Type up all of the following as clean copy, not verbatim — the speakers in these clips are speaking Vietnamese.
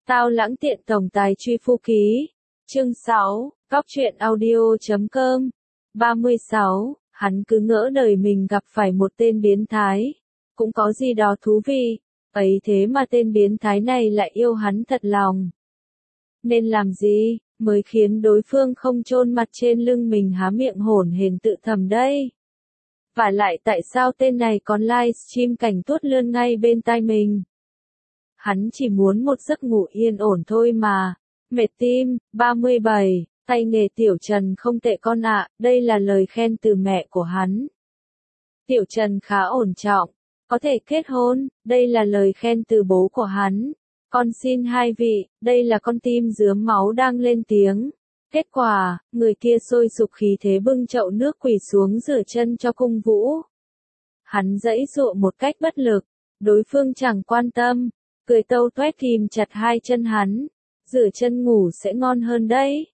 Tao lãng tiện tổng tài truy phu ký. Chương 6, Góc truyện audio.com. 36, hắn cứ ngỡ đời mình gặp phải một tên biến thái. Cũng có gì đó thú vị, ấy thế mà tên biến thái này lại yêu hắn thật lòng. Nên làm gì, mới khiến đối phương không chôn mặt trên lưng mình há miệng hổn hển tự thầm đây? Và lại tại sao tên này còn livestream cảnh tuốt lươn ngay bên tai mình? Hắn chỉ muốn một giấc ngủ yên ổn thôi mà. Mệt tim. 37, tay nghề Tiểu Trần không tệ con ạ, đây là lời khen từ mẹ của hắn. Tiểu Trần khá ổn trọng, có thể kết hôn, đây là lời khen từ bố của hắn. Con xin hai vị, đây là con tim rướm máu đang lên tiếng. Kết quả, người kia sôi sục khí thế bưng chậu nước quỳ xuống rửa chân cho Cung Vũ. Hắn giãy giụa một cách bất lực, đối phương chẳng quan tâm, cười tâu toét kìm chặt hai chân hắn. Rửa chân ngủ sẽ ngon hơn đấy.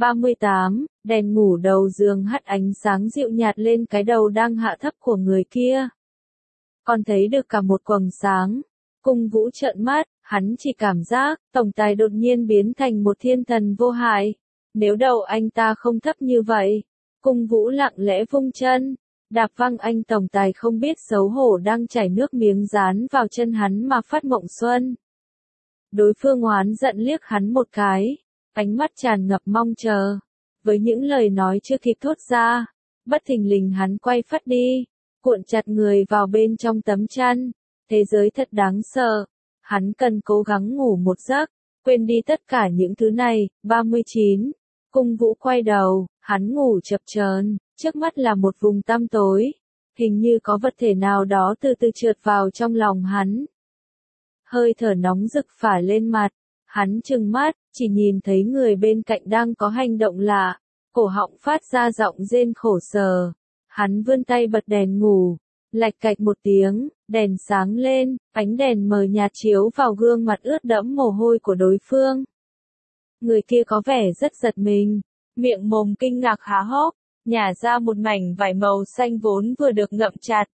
38, đèn ngủ đầu giường hắt ánh sáng dịu nhạt lên cái đầu đang hạ thấp của người kia. Còn thấy được cả một quầng sáng. Cung Vũ trợn mắt, hắn chỉ cảm giác, tổng tài đột nhiên biến thành một thiên thần vô hại. Nếu đầu anh ta không thấp như vậy. Cung Vũ lặng lẽ vung chân, đạp văng anh tổng tài không biết xấu hổ đang chảy nước miếng dán vào chân hắn mà phát mộng xuân. Đối phương oán giận liếc hắn một cái, ánh mắt tràn ngập mong chờ. Với những lời nói chưa kịp thốt ra, bất thình lình hắn quay phắt đi, cuộn chặt người vào bên trong tấm chăn. Thế giới thật đáng sợ, hắn cần cố gắng ngủ một giấc, quên đi tất cả những thứ này. 39, Cung Vũ quay đầu, hắn ngủ chập chờn, trước mắt là một vùng tăm tối. Hình như có vật thể nào đó từ từ trượt vào trong lòng hắn. Hơi thở nóng rực phả lên mặt, hắn trừng mắt, chỉ nhìn thấy người bên cạnh đang có hành động lạ, cổ họng phát ra giọng rên khổ sở. Hắn vươn tay bật đèn ngủ, lạch cạch một tiếng, đèn sáng lên, ánh đèn mờ nhạt chiếu vào gương mặt ướt đẫm mồ hôi của đối phương. Người kia có vẻ rất giật mình, miệng mồm kinh ngạc há hốc, nhả ra một mảnh vải màu xanh vốn vừa được ngậm chặt.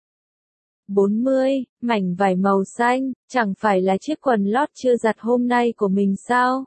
40, mảnh vải màu xanh, chẳng phải là chiếc quần lót chưa giặt hôm nay của mình sao?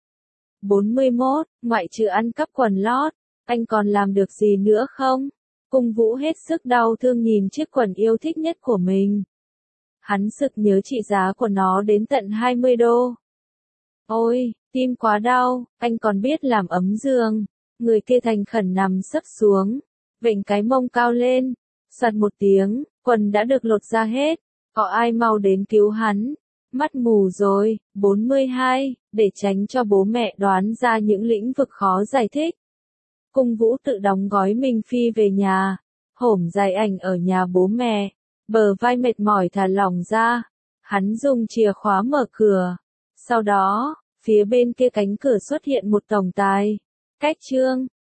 41, ngoại trừ ăn cắp quần lót, anh còn làm được gì nữa không? Cung Vũ hết sức đau thương nhìn chiếc quần yêu thích nhất của mình. Hắn sực nhớ trị giá của nó đến tận 20 đô. Ôi, tim quá đau, anh còn biết làm ấm giường. Người kia thành khẩn nằm sấp xuống, vểnh cái mông cao lên, soạt một tiếng, quần đã được lột ra hết. Có ai mau đến cứu hắn? Mắt mù rồi. 42, để tránh cho bố mẹ đoán ra những lĩnh vực khó giải thích. Cung Vũ tự đóng gói mình phi về nhà, hổm dài ảnh ở nhà bố mẹ, bờ vai mệt mỏi thả lỏng ra. Hắn dùng chìa khóa mở cửa. Sau đó, phía bên kia cánh cửa xuất hiện một tổng tài. Cách chương